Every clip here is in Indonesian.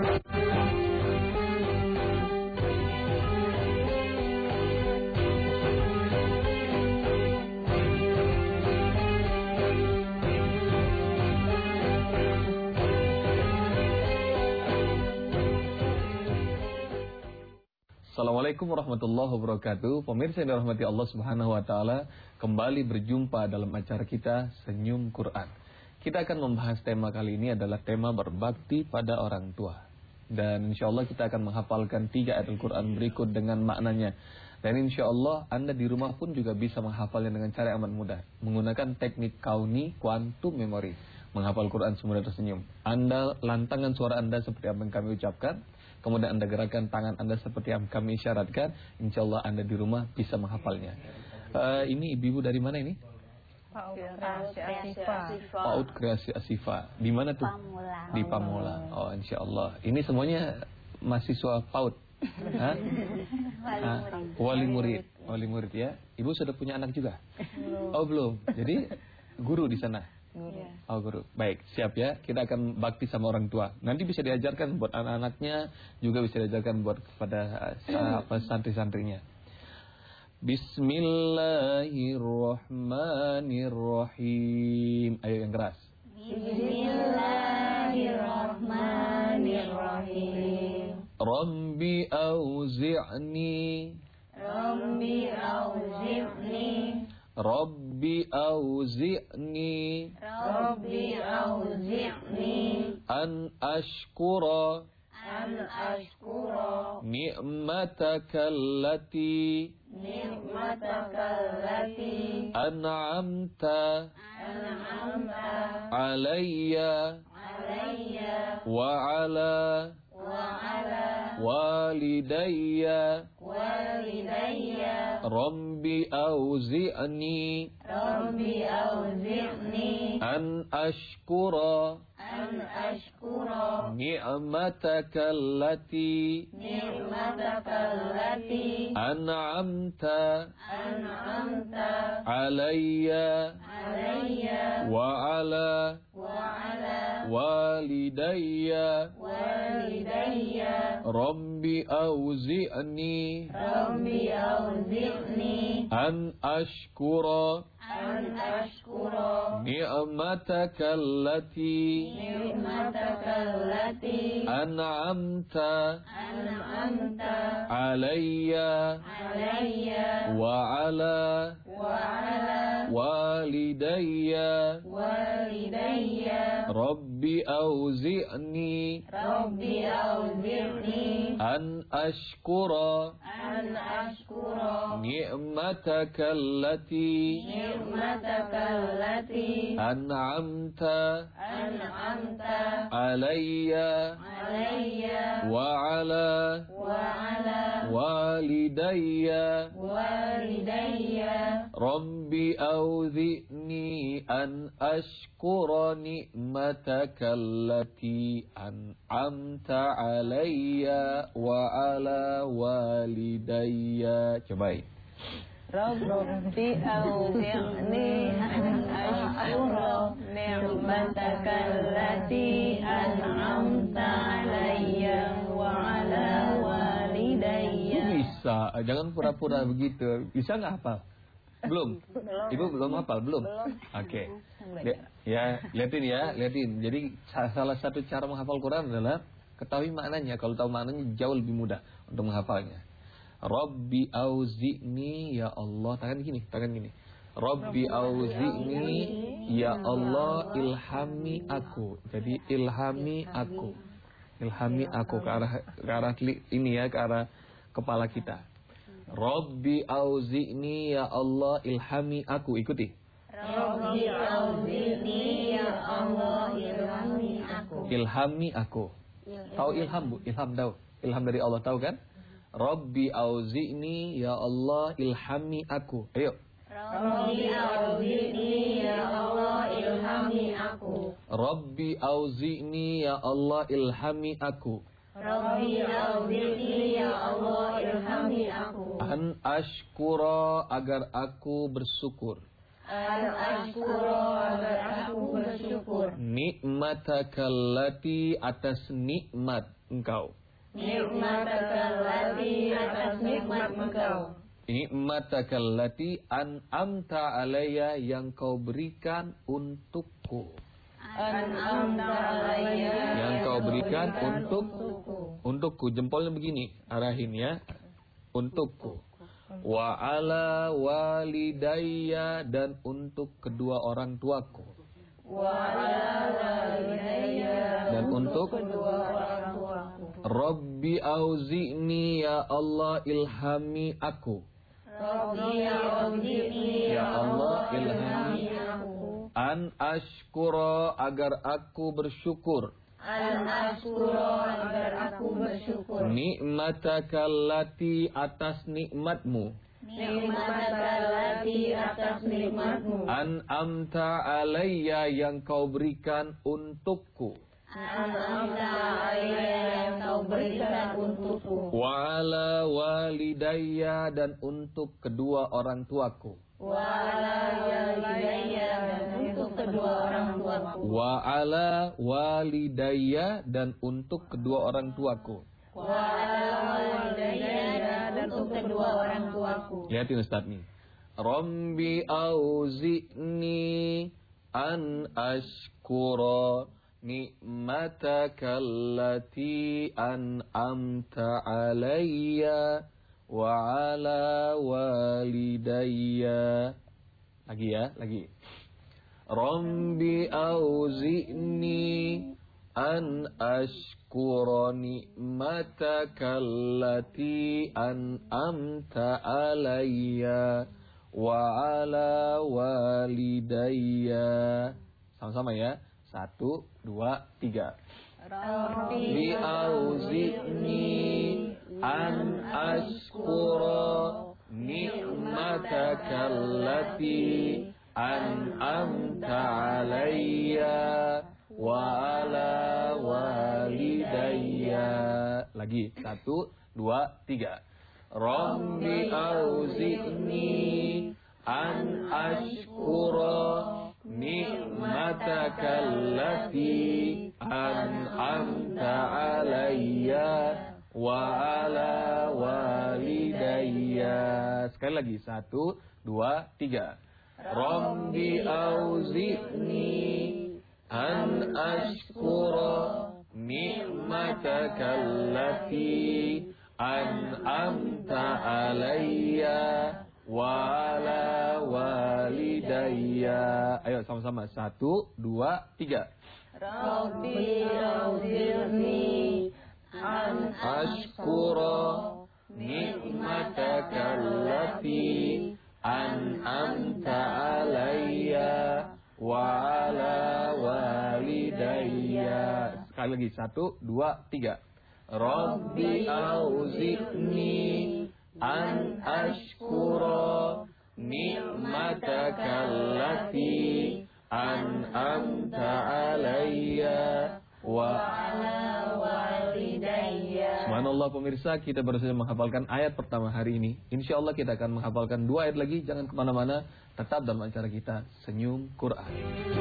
Assalamualaikum warahmatullahi wabarakatuh. Pemirsa yang dirahmati Allah Subhanahu wa taala, kembali berjumpa dalam acara kita Senyum Quran. Kita akan membahas tema kali ini adalah tema berbakti pada orang tua. Dan insyaallah kita akan menghafalkan 3 ayat Al-Qur'an berikut dengan maknanya. Dan insyaallah Anda di rumah pun juga bisa menghafalnya dengan cara yang amat mudah, menggunakan teknik kauni quantum memory. Menghafal Quran semudah tersenyum. Anda lantangan suara Anda seperti apa yang kami ucapkan, kemudian Anda gerakkan tangan Anda seperti yang kami syaratkan. InsyaAllah Anda di rumah bisa menghafalnya. Ini ibu-ibu dari mana ini? PAUD Kreasi Asifa. Di mana tuh? Pamulang. Di Pamulang. Oh, insyaallah. Ini semuanya mahasiswa PAUD. Wali murid. Wali murid ya. Ibu sudah punya anak juga? Belum. Oh, belum. Jadi guru di sana. Oh, guru. Baik, siap ya. Kita akan bakti sama orang tua. Nanti bisa diajarkan buat anak-anaknya, juga bisa diajarkan buat kepada santri-santrinya. Bismillahirrahmanirrahim. Ayo yang keras. Bismillahirrahmanirrahim. Rabbi auzi'ni. Rabbi auzi'ni. Rabbi auzi'ni Rabbi auzi'ni an ashkura ni'mataka allati an'amta alayya wa ala walidayya Rabbi auzi'ni an ashkura ni'mataka allati an'amta alayya wa ala walidayya Rabbi auzi'ni an ashkura ni'mataka allati an'amta alayya wa ala walidayya Rabbi auzi'ni an ashkura ni'mataka allati an'amta alayya wa ala walidayya Rabbi auzi'ni an ashkura ni'mataka allati an'amta alayya wa ala walidayya. Cobain. Rabbi auzi'ni an ashkura ni'mataka allati an'amta alayya wa ala walidayya. Bisa, jangan pura-pura begitu. Bisa nggak hafal? Belum? Ibu belum hafal? Belum? Oke. Ya, liatin. Jadi salah satu cara menghafal Quran adalah ketahui maknanya. Kalau tahu maknanya jauh lebih mudah untuk menghafalnya. Rabbi auzi'ni, ya Allah. Tangan gini. Rabbi auzi'ni, ya Allah, ilhami aku. Jadi ilhami aku ke arah ini ya, ke arah kepala kita. Rabbi auzi'ni, ya Allah, ilhami aku. Ikuti. Rabbi auzi'ni, ya Allah, ilhami aku. Ilhami aku. Tahu ilham, Bu? Ilham tahu. Ilham dari Allah, tahu kan? Rabbi auzi'ni, ya Allah, ilhami aku. Ayo. Rabbi auzi'ni, ya Allah, ilhami aku. Rabbi auzi'ni, ya Allah, ilhami aku. Rabbi auzi'ni, ya Allah, ilhami aku. An ashkura, agar aku bersyukur. An ashkura agar aku bersyukur. Nikmatakallati atas nikmat engkau. Nikmatakallati atas nikmat engkau. Nikmatakallati an'amta alayya yang kau berikan untukku. An'amta alayya Yang kau berikan untukku. Jempolnya begini, arahin ya. Untukku. Wa ala walidayya dan untuk kedua orang tuaku. Wa ala walidayya Dan untuk kedua orang tuaku. Rabbi auzi'ni ya Allah ilhami aku. Rabbi auzi'ni Ya Allah ilhami aku. An ashkura agar aku bersyukur. An ashkura agar aku bersyukur. Nikmatakallati atas nikmatmu. Nikmatakallati atas nikmatmu. An'amta alayya yang kau berikan untukku. An'amta alayya yang kau berikan untukku. Wa ala walidayya dan untuk kedua orang tuaku. Wa ala walidayya dan untuk kedua orang tuaku. Wa ala walidayya dan untuk kedua orang tuaku. Wa ala walidayya dan untuk kedua orang tuaku. Lihatin Ustaz nih. Rabbi auzi'ni an ashkura ni'matakallati an'amta alayya wa ala walidayya. Lagi ya, lagi. Rabbi auzi'ni an ashkura ni'matakallati an'amta alayya wa ala walidayya. Sama-sama ya. 1, 2, 3. Rabbi auzi'ni an ashkura ni'matakallati an'amta alayya wa ala walidayya. Lagi 1, 2, 3. Rabbi auzi'ni an ashkura ni'matakallati an'amta alayya wa ala walidayya. Sekali lagi 1, 2, 3. Rabbi auzi'ni an ashkura ni'matakallati an'amta alayya wa ala walidayya. Ayo sama-sama 1, 2, 3. Rabbi auzi'ni an ashkura ni'matakallati an'amta alayya wa ala walidayya. Sekali lagi 1, 2, 3. Rabbi auzi'ni an ashkura ni'matakallati an'amta alayya wa ala walidayya. Subhanallah pemirsa, kita baru saja menghafalkan ayat pertama hari ini. Insya Allah kita akan menghafalkan 2 ayat lagi. Jangan kemana-mana, tetap dalam acara kita Senyum Quran.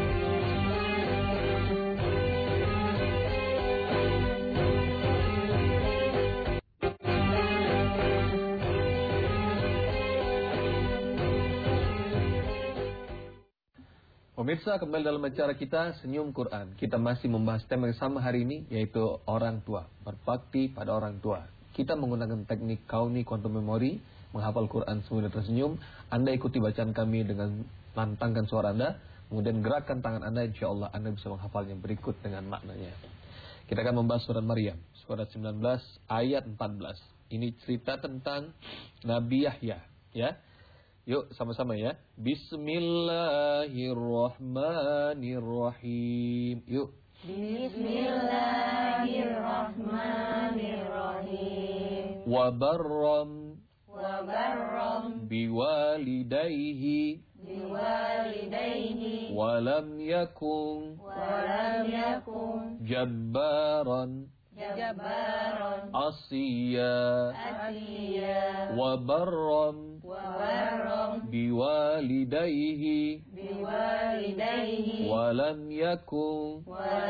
Pemirsa, kembali dalam acara kita Senyum Quran. Kita masih membahas tema yang sama hari ini, yaitu orang tua, berbakti pada orang tua. Kita menggunakan teknik Kauni Quantum Memory, menghafal Quran sambil tersenyum. Anda ikuti bacaan kami dengan lantangkan suara Anda, kemudian gerakkan tangan Anda, insya Allah Anda bisa menghafalnya berikut dengan maknanya. Kita akan membahas surat Maryam, surat 19 ayat 14. Ini cerita tentang Nabi Yahya, ya. Yuk sama-sama ya. Bismillahirrahmanirrahim. Yuk. Bismillahirrahmanirrahim. Wabarram biwalidayhi walam yakun jabbaran jabbaron asiya asiya wa barram biwalidayhi wa lam yakun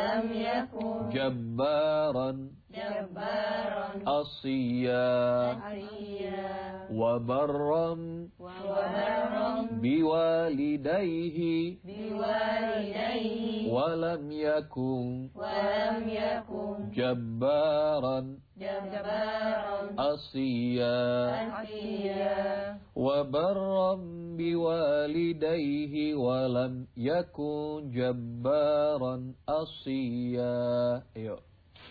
jabbaran asiya wa barram biwalidayhi wa lam yakun jabbaran asiya wa barram biwalidayhi wa lam yakun jabbaran asiya. Ayo.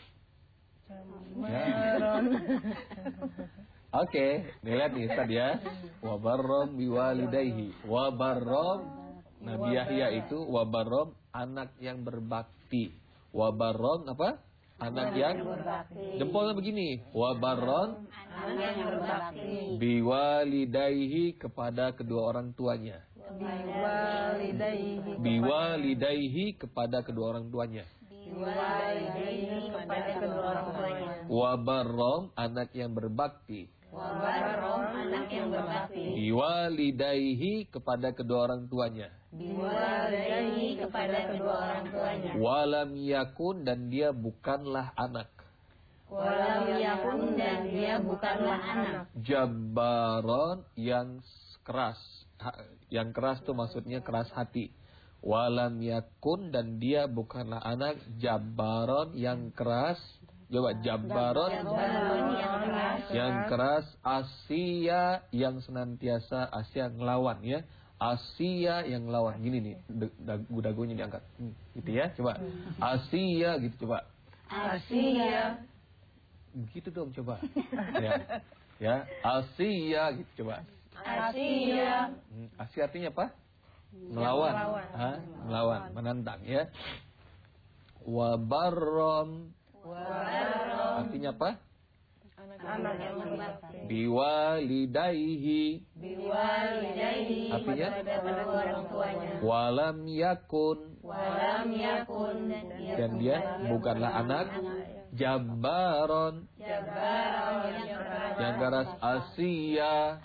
Oke, lihat nih Ustaz ya. Wa barram biwalidayhi. Wa barram, Nabi Yahya itu wa barram anak yang berbakti. Wa barram apa? Anak yang berbakti. Jempolnya begini. Wa barram anak yang berbakti. Biwalidayhi kepada kedua orang tuanya. Biwalidayhi kepada kedua orang tuanya. Biwalidayhi kepada kedua orang tuanya. Wa barram anak yang berbakti. Wa barram anak yang berbakti. Biwalidayhi kepada kedua orang tuanya. Biwalidayhi kepada kedua orang tuanya. Walam yakun dan dia bukanlah anak. Walam yakun dan dia bukanlah anak. Jabbaron yang keras. Yang keras itu maksudnya keras hati. Walam yakun dan dia bukanlah anak. Jabbaron yang keras. Coba Jabbaron yang keras. Asia yang senantiasa. Asia ngelawan ya. Asia yang ngelawan. Gini nih dagunya diangkat gitu ya. Coba Asia gitu coba. Asia. Gitu dong coba. Ya Asia gitu coba. Asia. Asia artinya apa? Melawan. Melawan, menantang ya. Wa barram artinya apa? Anak yang berbakti. Biwalidayhi artinya kepada orang tuanya. walam yakun dan dia bukanlah anak. Jabbaron yang keras. Asia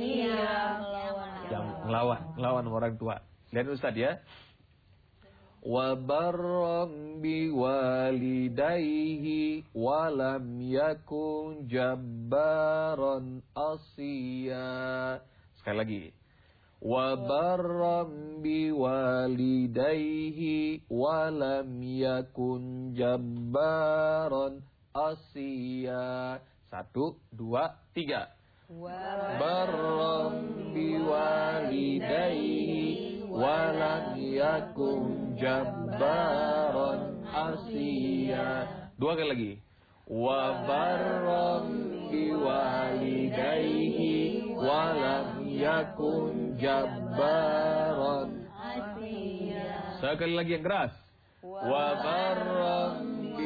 yang ngelawan orang tua. Dan Ustaz ya. Wa barram biwalidayhi wa lam yakun jabbaran asiya. Sekali lagi. Wa barram biwalidayhi wa lam yakun jabbaran asiya. 1, 2, 3. Barram biwalidayhi wa lam yakun jabbaran asiya. 2 kali lagi. Wa barram biwalidayhi wa lam yakun jabbaran asiya. Sekali lagi yang keras. Wa barram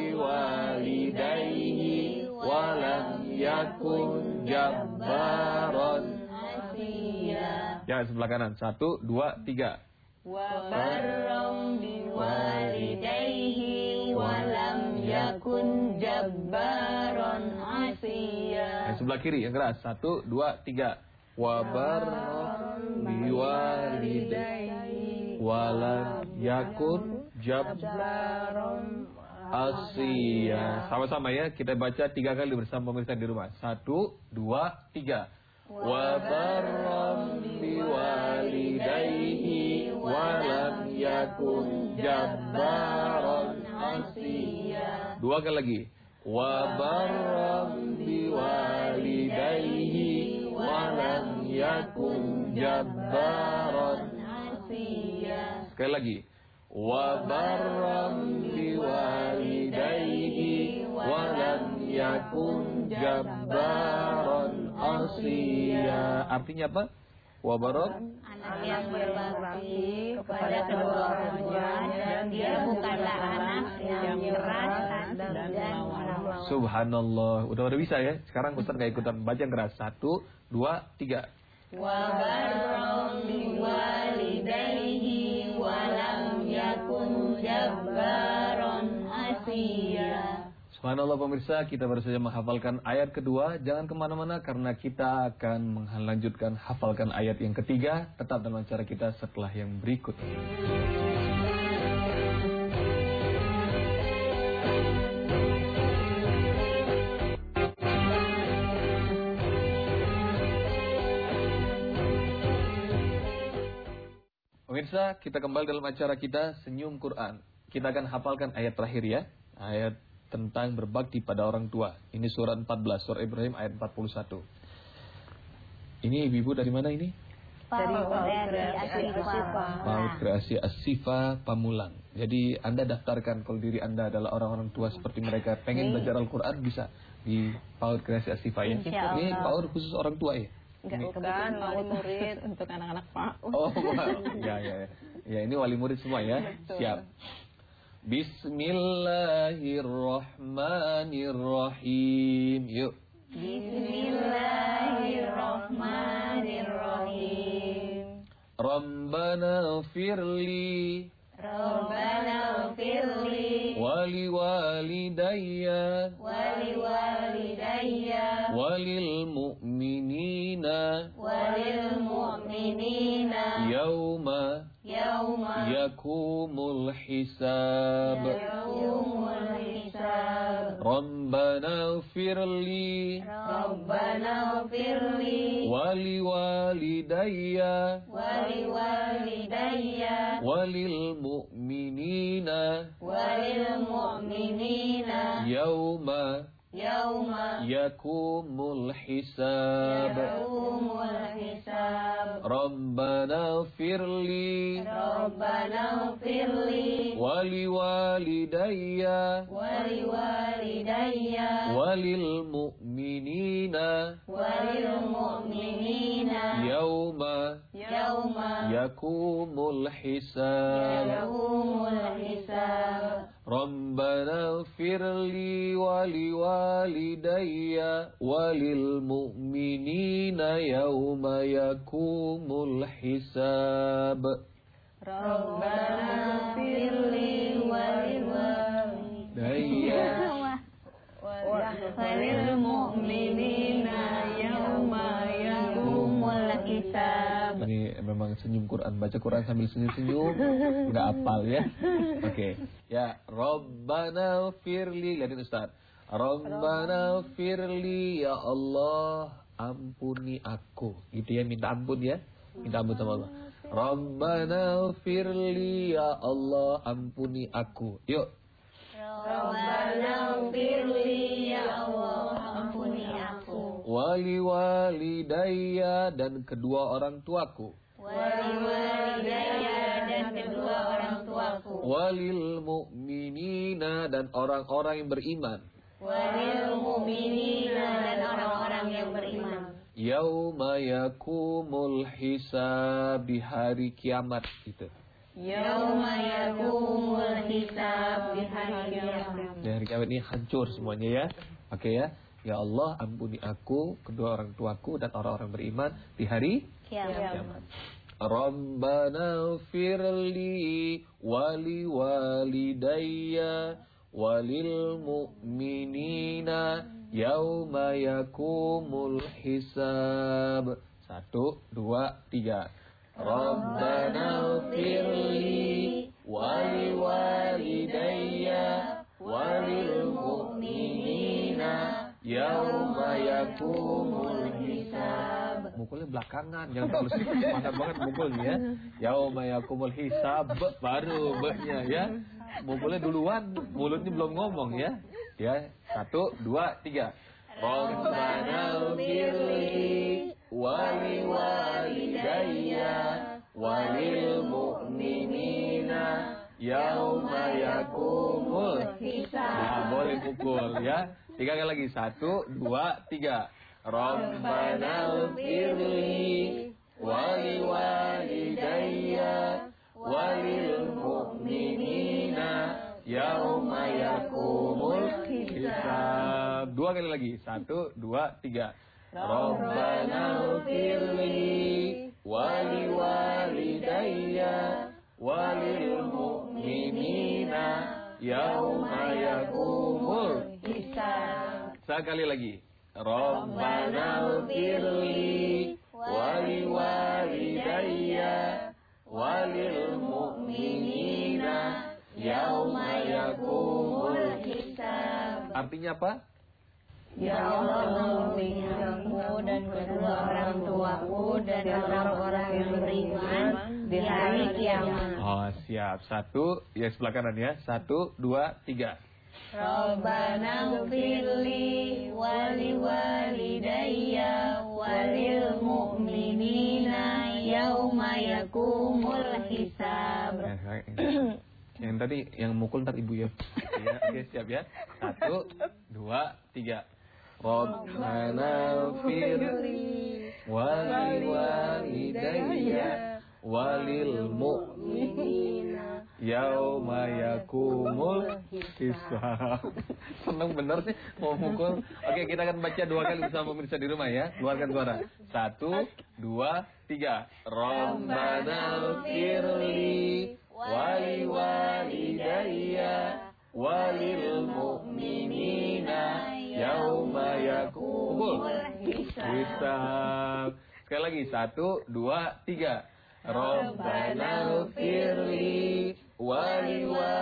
biwalidayhi wa lam yakun jabbaran asiya. Jangan sebelah kanan. 1, 2, 3. Wa barram biwalidayhi wa lam yakun jabbaran asiya. Yang sebelah kiri yang keras. 1, 2, 3. Wa barram biwalidayhi wa lam yakun jabbaran asiya. Sama-sama ya, kita baca 3 kali bersama pemirsa di rumah. 1, 2, 3. Wa barram biwalidayhi wa lam yakun jabbaran asiya. 2 kali lagi. Wa barram biwalidayhi wa lam yakun jabbaran asiya. Sekali lagi. Wa barram biwalidayhi wa lam yakun jabbaran asiya. Artinya apa? Wa barram anak yang berbakti kepada kedua orang tuanya dan dia bukanlah anak yang keras dan melawan. Subhanallah. Udah bisa ya. Sekarang Ustaz gak ikutan baca yang keras. 1, 2, 3. Wa barram biwalidayhi wa lam yakun jabbaran asiya. Subhanallah pemirsa, kita baru saja menghafalkan ayat kedua. Jangan kemana-mana karena kita akan melanjutkan hafalkan ayat yang ketiga. Tetap dalam acara kita setelah yang berikut. Pemirsa, kita kembali dalam acara kita Senyum Quran. Kita akan hafalkan ayat terakhir ya. Ayat tentang berbakti pada orang tua. Ini surat 14, surah Ibrahim ayat 41. Ini ibu dari mana ini? Paut Kreasi Asifa Pamulang. Jadi Anda daftarkan kalau diri Anda adalah orang-orang tua seperti mereka pengen belajar Al-Quran, bisa di Paut Kreasi Asifa ya. Ini paut khusus orang tua ya? Bukan, wali murid untuk anak-anak Pak. Oh, ya. Ya, ini wali murid semua ya. Betul. Siap. Bismillahirrahmanirrahim. Yuk. Bismillahirrahmanirrahim. Rabbana firli wali walidayya walil mu'minina yauma yakumul hisab. Rabbana firli wali walidayya walil mu'minina yauma yakumul hisab. Rabbana firli wali walidayya walil mu'minina yauma yakumul hisab. Rabbana firli wali walidayya walil mu'minina yauma yakumul hisab. Rabbana firli wali walidayya walil mu'minina yauma yakumul hisab. Ini memang senyum Quran, baca Quran sambil senyum-senyum, nggak hafal ya. Oke. Ya, Rabbana firli, lihatin Ustaz. Rabbana firli, ya Allah, ampuni aku. Gitu ya, minta ampun ya. Minta ampun sama Allah. Rabbana firli, ya Allah, ampuni aku. Yuk. Rabbana firli, ya Allah, ampuni aku. Wali walidayya, dan kedua orang tuaku. Wali walidayya, dan kedua orang tuaku. Walil mu'minina, dan orang-orang yang beriman. Walil mu'minina, dan orang-orang yang beriman. Yauma yakumul hisab, di hari kiamat gitu. Yauma yakumul hisab, di hari kiamat. Di hari kiamat ini hancur semuanya ya. Oke ya. Ya Allah, ampuni aku, kedua orang tuaku, dan orang-orang beriman di hari kiamat. Rabbana firli wali walidayya walil mu'minina yauma yakumul hisab. 1, 2, 3. Rabbana firli wali walidayya walil mu'minina yauma yakumul hisab. Mukulnya belakangan, jangan terlalu semangat banget mukulnya ya. Yauma yakumul hisab, baru be-nya ya. Mukulnya duluan, mulutnya belum ngomong ya. Ya, 1, 2, 3. Rabbana firli wali walidayya walil mu'minina yauma yakumul hisab. Nah, boleh pukul ya. 3 kali lagi. 1, 2, 3. Rabbana firli wali walidayya walil mu'minina yauma yakumul hisab. 2 kali lagi. 1, 2, 3. Rabbana firli wali walidayya walil mu'minina yauma yakumul hisab. Sekali lagi. Rabbana ighfirli wali walidayya walil mu'minina yauma yaqumul hisab. Artinya apa? Ya Allah, mengampuni aku dan kedua orang tuaku dan orang-orang yang beriman di hari kiamat. Oh, siap. Satu, ya sebelah kanan ya. 1, 2, 3. Rabbana ighfirli wali walidayya walil mu'minina yauma yaqumul hisab. Yang tadi yang mukul ntar ibu ya. Ya, oke, siap ya. 1, 2, 3. Rabbana ighfirli wali walidayya walil mu'minina yauma yaqumul hisab. Seneng bener sih mau mukul. Oke, kita akan baca 2 kali bersama pemirsa di rumah ya. Keluarkan suara. 1, 2, 3. Rabbana ighfirli wali walidayya walil mu'minina yauma yaqumul hisab. Sekali lagi. 1, 2, 3. Rabbana ighfirli wali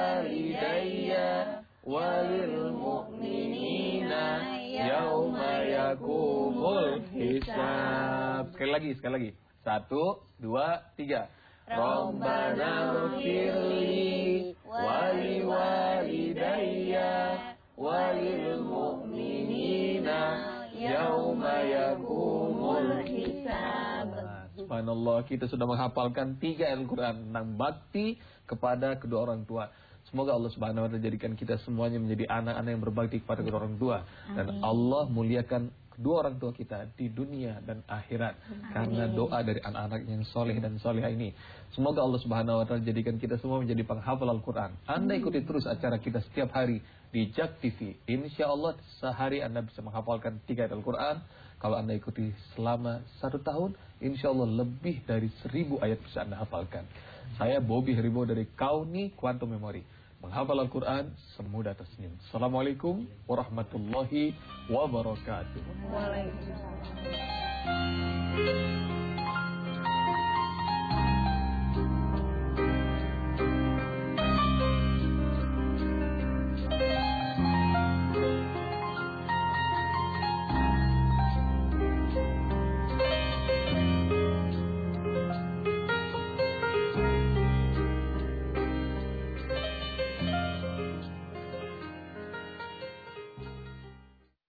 walidayya walil mu'minina yauma yaqumul hisab. Sekali lagi. 1, 2, 3. Rabbana ighfirli wali walidayya walil mu'minina yauma yaqumul hisab. Subhanallah, kita sudah menghafalkan 3 Al-Quran tentang bakti kepada kedua orang tua. Semoga Allah Subhanahu wa Ta'ala jadikan kita semuanya menjadi anak-anak yang berbakti kepada kedua orang tua. Dan Allah muliakan kedua orang tua kita di dunia dan akhirat. Karena doa dari anak-anak yang soleh dan solehah ini. Semoga Allah Subhanahu wa Ta'ala jadikan kita semua menjadi penghafal Al-Quran. Anda ikuti terus acara kita setiap hari di JAK TV. Insya Allah sehari Anda bisa menghafalkan 3 Al-Quran. Kalau Anda ikuti selama 1 tahun, insya Allah lebih dari 1000 ayat bisa Anda hafalkan. Saya Bobby Heribo dari Kauni Quantum Memory. Menghafal Al-Quran semudah tersenyum. Assalamualaikum warahmatullahi wabarakatuh. Waalaikumsalam.